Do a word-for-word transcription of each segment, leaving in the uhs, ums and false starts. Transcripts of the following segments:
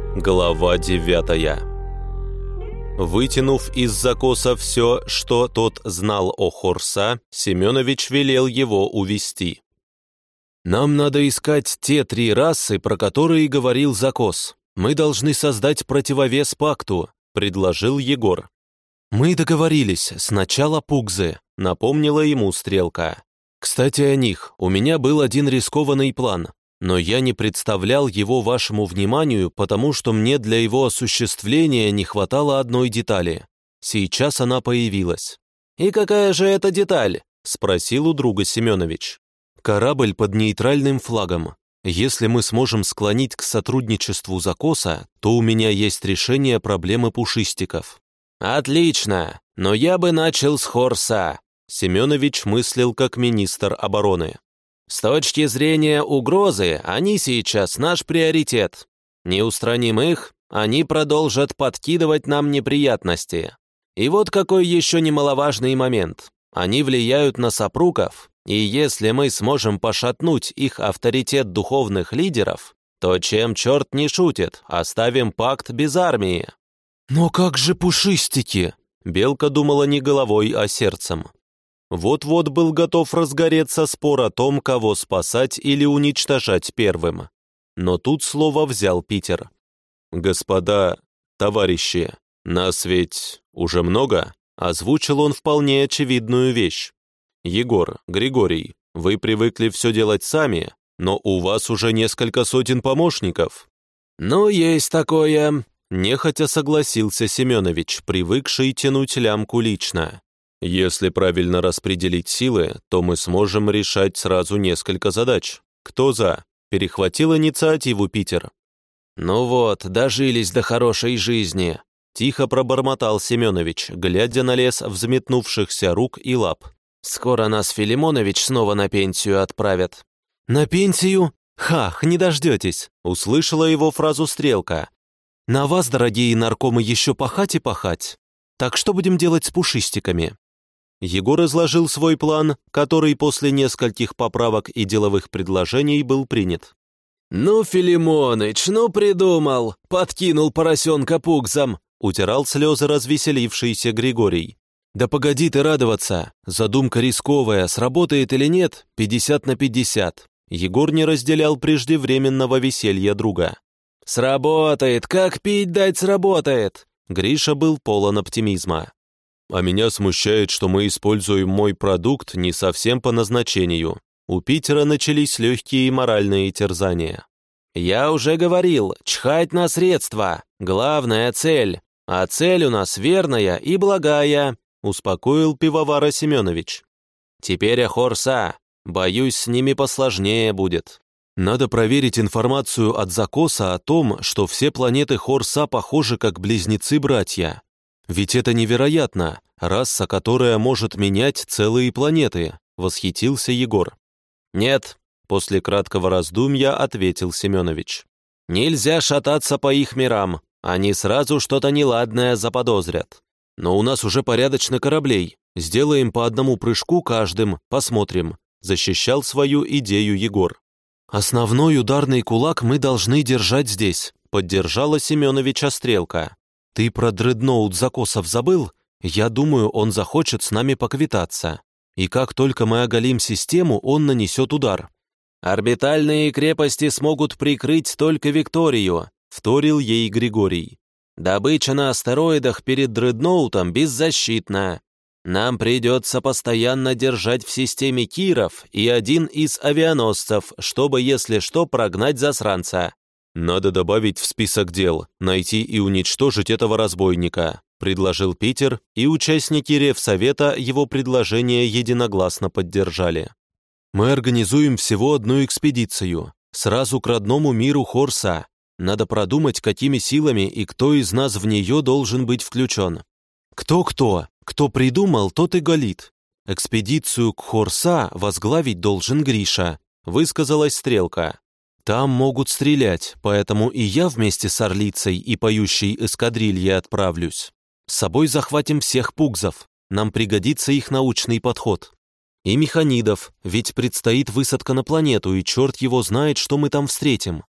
Глава девятая. Вытянув из закоса все, что тот знал о Хорса, Семенович велел его увести. «Нам надо искать те три расы, про которые говорил закос. Мы должны создать противовес пакту», — предложил Егор. «Мы договорились, сначала пугзы», — напомнила ему Стрелка. «Кстати, о них. У меня был один рискованный план, но я не представлял его вашему вниманию, потому что мне для его осуществления не хватало одной детали. Сейчас она появилась». «И какая же это деталь?» — спросил у друга Семенович. «Корабль под нейтральным флагом. Если мы сможем склонить к сотрудничеству закоса, то у меня есть решение проблемы пушистиков». «Отлично, но я бы начал с Хорса», — Семенович мыслил как министр обороны. «С точки зрения угрозы, они сейчас наш приоритет. Не устраним их, они продолжат подкидывать нам неприятности. И вот какой еще немаловажный момент. Они влияют на сопруков, и если мы сможем пошатнуть их авторитет духовных лидеров, то чем черт не шутит, оставим пакт без армии». «Но как же пушистики?» Белка думала не головой, а сердцем. Вот-вот был готов разгореться спор о том, кого спасать или уничтожать первым. Но тут слово взял Питер. «Господа, товарищи, нас ведь уже много?» Озвучил он вполне очевидную вещь. «Егор, Григорий, вы привыкли все делать сами, но у вас уже несколько сотен помощников». «Ну, есть такое», — нехотя согласился Семенович, привыкший тянуть лямку лично. «Если правильно распределить силы, то мы сможем решать сразу несколько задач. Кто за?» — перехватил инициативу Питер. «Ну вот, дожились до хорошей жизни», — тихо пробормотал Семенович, глядя на лес взметнувшихся рук и лап. «Скоро нас Филимонович снова на пенсию отправят». «На пенсию? Хах, не дождетесь», — услышала его фразу Стрелка. «На вас, дорогие наркомы, еще пахать и пахать. Так что будем делать с пушистиками?» Егор изложил свой план, который после нескольких поправок и деловых предложений был принят. «Ну, Филимоныч, ну придумал! Подкинул поросенка пугзам!» — утирал слезы развеселившийся Григорий. «Да погоди ты радоваться! Задумка рисковая, сработает или нет, пятьдесят на пятьдесят!» Егор не разделял преждевременного веселья друга. «Сработает! Как пить дать сработает!» Гриша был полон оптимизма. «А меня смущает, что мы используем мой продукт не совсем по назначению». У Питера начались легкие моральные терзания. «Я уже говорил, чхать на средства. Главная цель. А цель у нас верная и благая», — успокоил пивовара Семенович. «Теперь о Хорса. Боюсь, с ними посложнее будет. Надо проверить информацию от закоса о том, что все планеты Хорса похожи как близнецы-братья. Ведь это невероятно, раса, которая может менять целые планеты», — восхитился Егор. «Нет», — после краткого раздумья ответил Семенович. «Нельзя шататься по их мирам, они сразу что-то неладное заподозрят. Но у нас уже порядочно кораблей, сделаем по одному прыжку каждым, посмотрим», — защищал свою идею Егор. «Основной ударный кулак мы должны держать здесь», — поддержала Семеновича Стрелка. «Ты про дредноут закосов забыл? Я думаю, он захочет с нами поквитаться. И как только мы оголим систему, он нанесет удар». «Орбитальные крепости смогут прикрыть только Викторию», — вторил ей Григорий. «Добыча на астероидах перед дредноутом беззащитна. Нам придется постоянно держать в системе Киров и один из авианосцев, чтобы, если что, прогнать засранца». «Надо добавить в список дел, найти и уничтожить этого разбойника», — предложил Питер, и участники Ревсовета его предложение единогласно поддержали. «Мы организуем всего одну экспедицию, сразу к родному миру Хорса. Надо продумать, какими силами и кто из нас в нее должен быть включен». «Кто-кто? Кто придумал, тот и галит. Экспедицию к Хорса возглавить должен Гриша», — высказалась Стрелка. «Там могут стрелять, поэтому и я вместе с Орлицей и поющей эскадрильей отправлюсь. С собой захватим всех пугзов, нам пригодится их научный подход. И механидов, ведь предстоит высадка на планету, и черт его знает, что мы там встретим.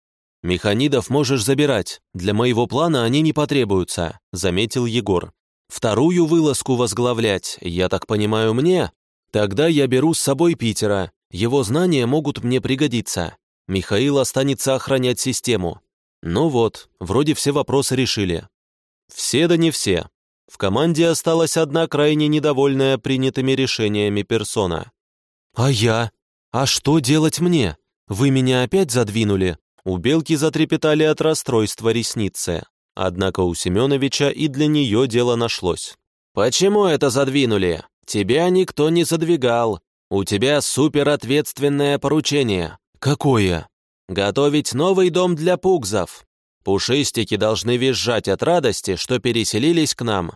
«Механидов можешь забирать, для моего плана они не потребуются», — заметил Егор. «Вторую вылазку возглавлять, я так понимаю, мне? Тогда я беру с собой Питера, его знания могут мне пригодиться. Михаил останется охранять систему». Ну вот, вроде все вопросы решили. Все да не все. В команде осталась одна крайне недовольная принятыми решениями персона. «А я? А что делать мне? Вы меня опять задвинули?» У Белки затрепетали от расстройства ресницы. Однако у Семеновича и для нее дело нашлось. «Почему это задвинули? Тебя никто не задвигал. У тебя суперответственное поручение». «Какое?» «Готовить новый дом для пугзов. Пушистики должны визжать от радости, что переселились к нам».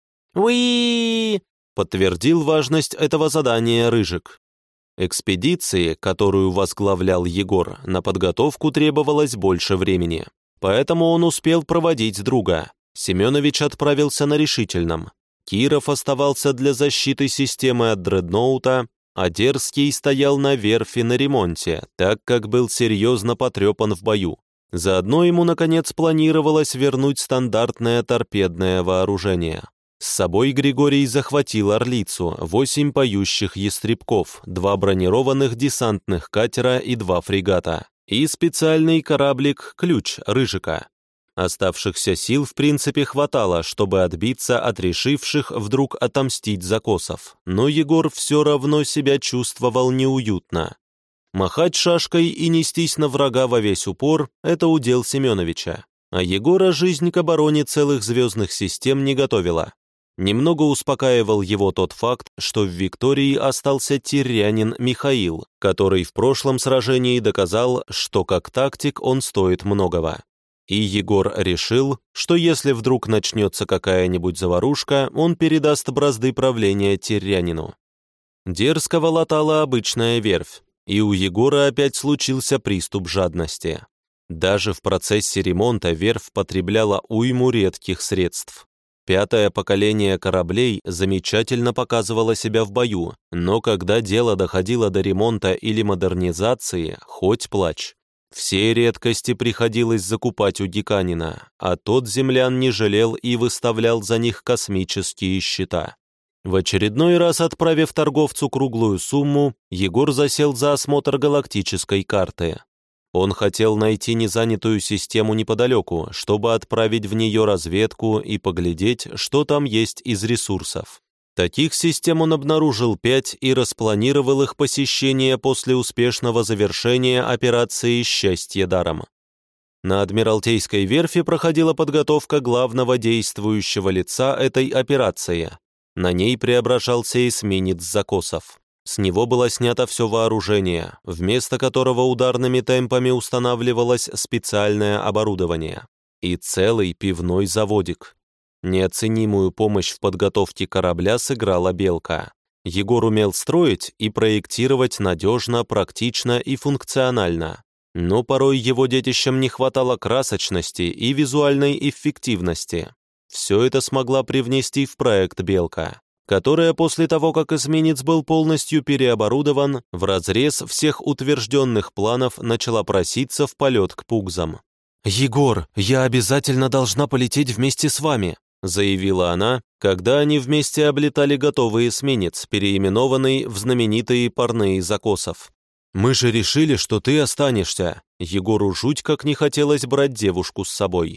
«Уи!» — подтвердил важность этого задания Рыжик. Экспедиции, которую возглавлял Егор, на подготовку требовалось больше времени. Поэтому он успел проводить друга. Семенович отправился на решительном. Киров оставался для защиты системы от дредноута, а Дерзкий стоял на верфи на ремонте, так как был серьезно потрепан в бою. Заодно ему, наконец, планировалось вернуть стандартное торпедное вооружение. С собой Григорий захватил «Орлицу», восемь поющих ястребков, два бронированных десантных катера и два фрегата, и специальный кораблик «Ключ» Рыжика. Оставшихся сил в принципе хватало, чтобы отбиться от решивших вдруг отомстить закосов, но Егор все равно себя чувствовал неуютно. Махать шашкой и нестись на врага во весь упор – это удел Семеновича, а Егора жизнь к обороне целых звездных систем не готовила. Немного успокаивал его тот факт, что в Виктории остался тирянин Михаил, который в прошлом сражении доказал, что как тактик он стоит многого. И Егор решил, что если вдруг начнется какая-нибудь заварушка, он передаст бразды правления тирянину. Дерзкого латала обычная верфь, и у Егора опять случился приступ жадности. Даже в процессе ремонта верфь потребляла уйму редких средств. Пятое поколение кораблей замечательно показывало себя в бою, но когда дело доходило до ремонта или модернизации, хоть плачь. Все редкости приходилось закупать у Диканина, а тот землян не жалел и выставлял за них космические счета. В очередной раз, отправив торговцу круглую сумму, Егор засел за осмотр галактической карты. Он хотел найти незанятую систему неподалеку, чтобы отправить в нее разведку и поглядеть, что там есть из ресурсов. Таких систем он обнаружил пять и распланировал их посещение после успешного завершения операции «Счастье даром». На Адмиралтейской верфи проходила подготовка главного действующего лица этой операции. На ней преображался эсминец Закосов. С него было снято все вооружение, вместо которого ударными темпами устанавливалось специальное оборудование. И целый пивной заводик. Неоценимую помощь в подготовке корабля сыграла Белка. Егор умел строить и проектировать надежно, практично и функционально. Но порой его детищам не хватало красочности и визуальной эффективности. Все это смогла привнести в проект Белка, которая после того, как эсминец был полностью переоборудован, вразрез всех утвержденных планов начала проситься в полет к пугзам. «Егор, я обязательно должна полететь вместе с вами», заявила она, когда они вместе облетали готовый эсминец, переименованный в знаменитые парные Закосов. «Мы же решили, что ты останешься». Егору жуть как не хотелось брать девушку с собой.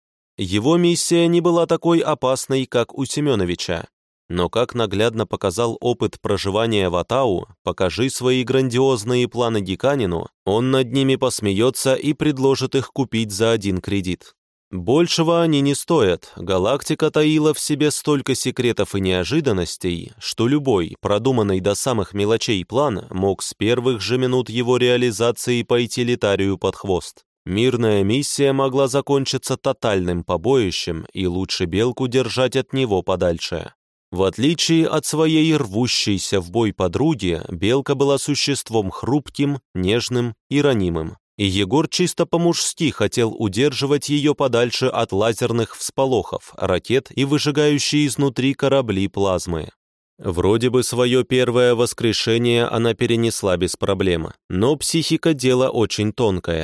Его миссия не была такой опасной, как у Семеновича. Но, как наглядно показал опыт проживания в Атау, покажи свои грандиозные планы Диканину, он над ними посмеется и предложит их купить за один кредит. Большего они не стоят, галактика таила в себе столько секретов и неожиданностей, что любой, продуманный до самых мелочей план, мог с первых же минут его реализации пойти Литарию под хвост. Мирная миссия могла закончиться тотальным побоищем, и лучше Белку держать от него подальше. В отличие от своей рвущейся в бой подруги, Белка была существом хрупким, нежным и ранимым. И Егор чисто по-мужски хотел удерживать ее подальше от лазерных всполохов, ракет и выжигающей изнутри корабли плазмы. Вроде бы свое первое воскрешение она перенесла без проблем, но психика – дело очень тонкое.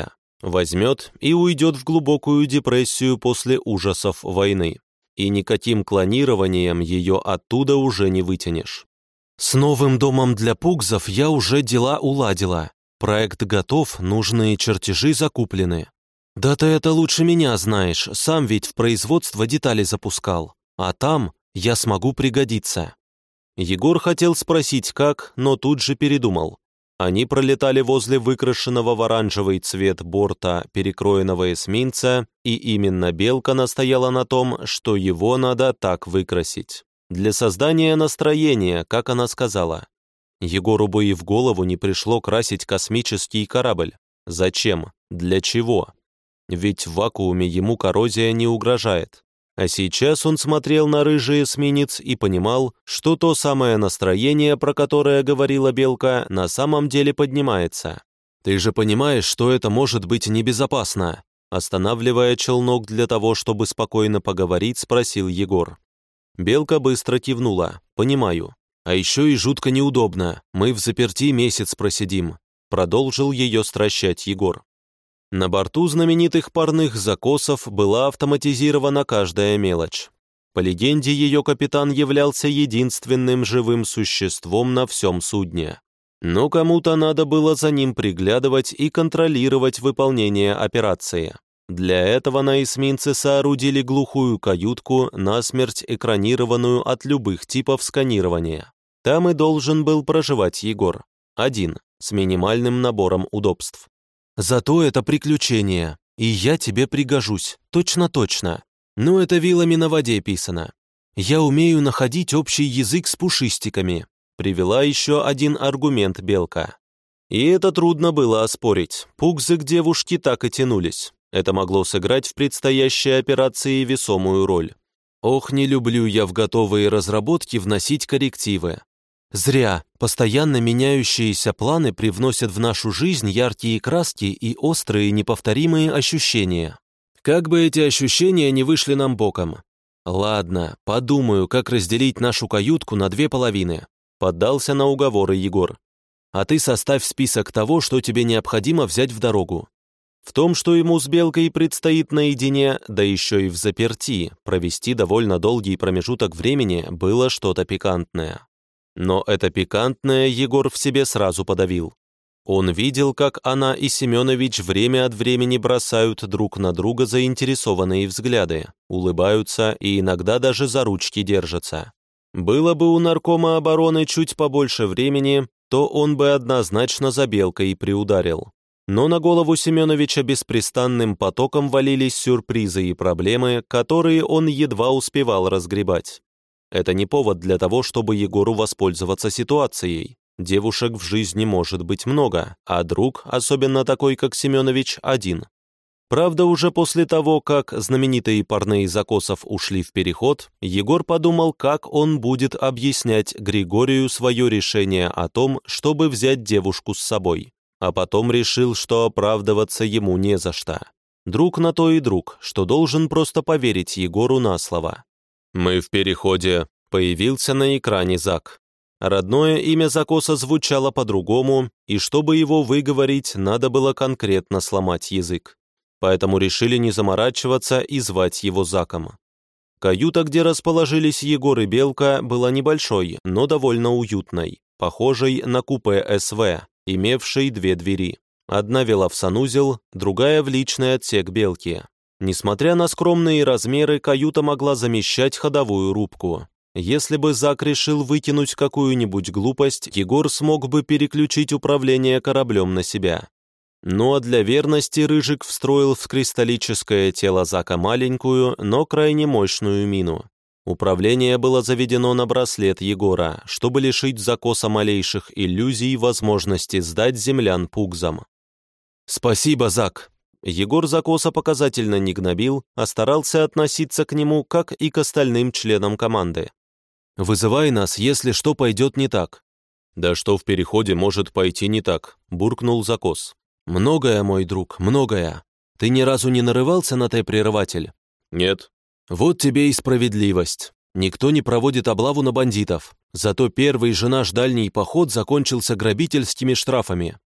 Возьмет и уйдет в глубокую депрессию после ужасов войны. И никаким клонированием ее оттуда уже не вытянешь. С новым домом для пугзов я уже дела уладила. Проект готов, нужные чертежи закуплены. Да ты это лучше меня знаешь, сам ведь в производство детали запускал. А там я смогу пригодиться. Егор хотел спросить как, но тут же передумал. Они пролетали возле выкрашенного в оранжевый цвет борта перекроенного эсминца, и именно Белка настояла на том, что его надо так выкрасить. Для создания настроения, как она сказала. Егору бы и в голову не пришло красить космический корабль. Зачем? Для чего? Ведь в вакууме ему коррозия не угрожает. А сейчас он смотрел на рыжий эсминец и понимал, что то самое настроение, про которое говорила Белка, на самом деле поднимается. «Ты же понимаешь, что это может быть небезопасно?» Останавливая челнок для того, чтобы спокойно поговорить, спросил Егор. Белка быстро кивнула. «Понимаю. А еще и жутко неудобно. Мы в заперти месяц просидим», продолжил ее стращать Егор. На борту знаменитых парных закосов была автоматизирована каждая мелочь. По легенде, ее капитан являлся единственным живым существом на всем судне. Но кому-то надо было за ним приглядывать и контролировать выполнение операции. Для этого на эсминце соорудили глухую каютку, насмерть экранированную от любых типов сканирования. Там и должен был проживать Егор. Один, с минимальным набором удобств. «Зато это приключение, и я тебе пригожусь, точно-точно. Но это вилами на воде писано. Я умею находить общий язык с пушистиками», привела еще один аргумент Белка. И это трудно было оспорить, пугзы к девушке так и тянулись. Это могло сыграть в предстоящей операции весомую роль. «Ох, не люблю я в готовые разработки вносить коррективы. Зря, постоянно меняющиеся планы привносят в нашу жизнь яркие краски и острые неповторимые ощущения. Как бы эти ощущения не вышли нам боком. Ладно, подумаю, как разделить нашу каютку на две половины», поддался на уговоры Егор. «А ты составь список того, что тебе необходимо взять в дорогу». В том, что ему с Белкой предстоит наедине, да еще и в заперти, провести довольно долгий промежуток времени, было что-то пикантное. Но это пикантное Егор в себе сразу подавил. Он видел, как она и Семенович время от времени бросают друг на друга заинтересованные взгляды, улыбаются и иногда даже за ручки держатся. Было бы у наркома обороны чуть побольше времени, то он бы однозначно за Белкой приударил. Но на голову Семеновича беспрестанным потоком валились сюрпризы и проблемы, которые он едва успевал разгребать. Это не повод для того, чтобы Егору воспользоваться ситуацией. Девушек в жизни может быть много, а друг, особенно такой, как Семенович, один. Правда, уже после того, как знаменитые парные закосов ушли в переход, Егор подумал, как он будет объяснять Григорию свое решение о том, чтобы взять девушку с собой. А потом решил, что оправдываться ему не за что. Друг на то и друг, что должен просто поверить Егору на слово. «Мы в переходе», — появился на экране Зак. Родное имя закоса звучало по-другому, и чтобы его выговорить, надо было конкретно сломать язык. Поэтому решили не заморачиваться и звать его Заком. Каюта, где расположились Егор и Белка, была небольшой, но довольно уютной, похожей на купе СВ, имевшей две двери. Одна вела в санузел, другая в личный отсек Белки. Несмотря на скромные размеры, каюта могла замещать ходовую рубку. Если бы Зак решил выкинуть какую-нибудь глупость, Егор смог бы переключить управление кораблем на себя. Ну а для верности Рыжик встроил в кристаллическое тело Зака маленькую, но крайне мощную мину. Управление было заведено на браслет Егора, чтобы лишить закоса малейших иллюзий возможности сдать землян пугзам. «Спасибо, Зак!» Егор закоса показательно не гнобил, а старался относиться к нему, как и к остальным членам команды. «Вызывай нас, если что пойдет не так». «Да что в переходе может пойти не так?» – буркнул закос. «Многое, мой друг, многое. Ты ни разу не нарывался на Т-прерыватель?» «Нет». «Вот тебе и справедливость. Никто не проводит облаву на бандитов. Зато первый же наш дальний поход закончился грабительскими штрафами.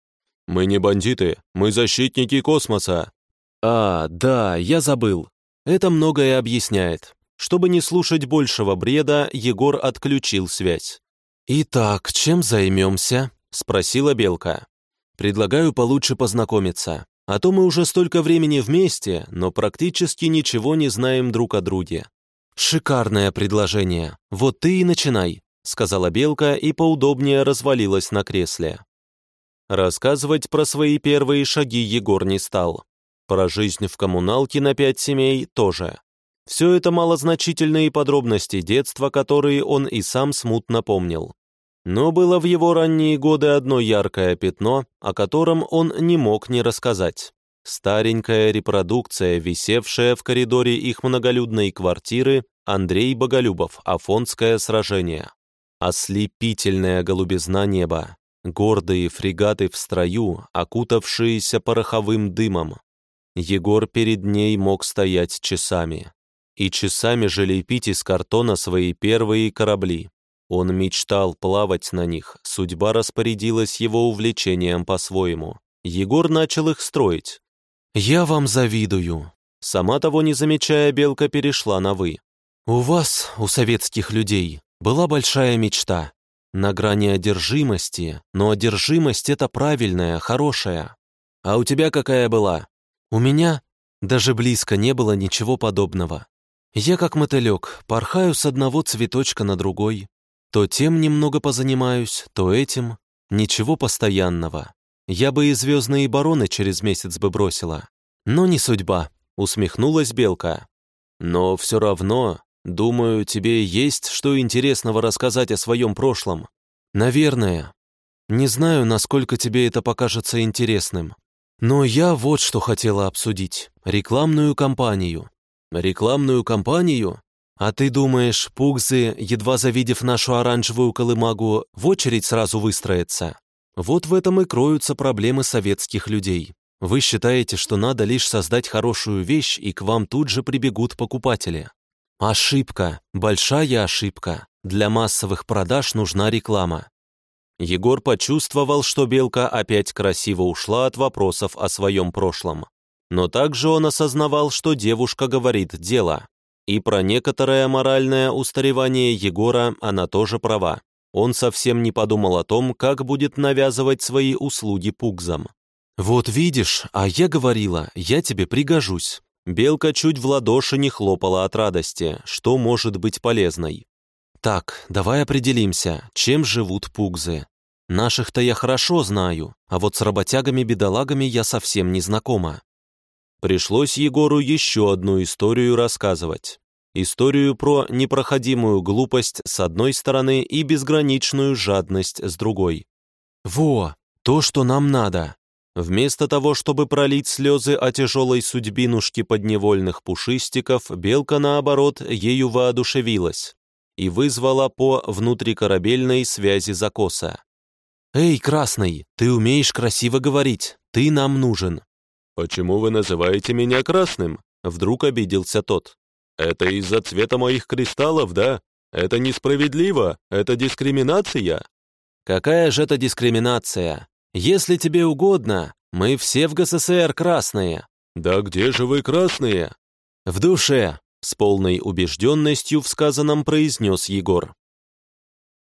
«Мы не бандиты, мы защитники космоса». «А, да, я забыл. Это многое объясняет». Чтобы не слушать большего бреда, Егор отключил связь. «Итак, чем займемся?» — спросила Белка. «Предлагаю получше познакомиться, а то мы уже столько времени вместе, но практически ничего не знаем друг о друге». «Шикарное предложение. Вот ты и начинай», — сказала Белка и поудобнее развалилась на кресле. Рассказывать про свои первые шаги Егор не стал. Про жизнь в коммуналке на пять семей тоже. Все это малозначительные подробности детства, которые он и сам смутно помнил. Но было в его ранние годы одно яркое пятно, о котором он не мог не рассказать. Старенькая репродукция, висевшая в коридоре их многолюдной квартиры, Андрей Боголюбов, Афонское сражение. Ослепительная голубизна неба, гордые фрегаты в строю, окутавшиеся пороховым дымом. Егор перед ней мог стоять часами. И часами же лепить из картона свои первые корабли. Он мечтал плавать на них, судьба распорядилась его увлечением по-своему. Егор начал их строить. «Я вам завидую». Сама того не замечая, Белка перешла на «вы». «У вас, у советских людей, была большая мечта. На грани одержимости, но одержимость — это правильная, хорошая. А у тебя какая была?» «У меня даже близко не было ничего подобного. Я как мотылек, порхаю с одного цветочка на другой. То тем немного позанимаюсь, то этим. Ничего постоянного. Я бы и «Звездные бароны» через месяц бы бросила. Но не судьба», — усмехнулась Белка. «Но все равно, думаю, тебе есть что интересного рассказать о своем прошлом. Наверное. Не знаю, насколько тебе это покажется интересным. Но я вот что хотела обсудить. Рекламную кампанию». «Рекламную кампанию? А ты думаешь, пугзы, едва завидев нашу оранжевую колымагу, в очередь сразу выстроятся? Вот в этом и кроются проблемы советских людей. Вы считаете, что надо лишь создать хорошую вещь, и к вам тут же прибегут покупатели. Ошибка, большая ошибка. Для массовых продаж нужна реклама». Егор почувствовал, что Белка опять красиво ушла от вопросов о своем прошлом. Но также он осознавал, что девушка говорит дело. И про некоторое моральное устаревание Егора она тоже права. Он совсем не подумал о том, как будет навязывать свои услуги пугзам. «Вот видишь, а я говорила, я тебе пригожусь». Белка чуть в ладоши не хлопала от радости, что может быть полезной. «Так, давай определимся, чем живут пугзы. Наших-то я хорошо знаю, а вот с работягами-бедолагами я совсем не знакома». Пришлось Егору еще одну историю рассказывать. Историю про непроходимую глупость с одной стороны и безграничную жадность с другой. «Во, то, что нам надо». Вместо того, чтобы пролить слезы о тяжелой судьбинушке подневольных пушистиков, Белка, наоборот, ею воодушевилась и вызвала по внутрикорабельной связи закоса. «Эй, Красный, ты умеешь красиво говорить, ты нам нужен». «Почему вы называете меня красным?» Вдруг обиделся тот. «Это из-за цвета моих кристаллов, да? Это несправедливо, это дискриминация». «Какая же это дискриминация? Если тебе угодно, мы все в ГССР красные». «Да где же вы красные?» «В душе», — с полной убежденностью в сказанном произнес Егор.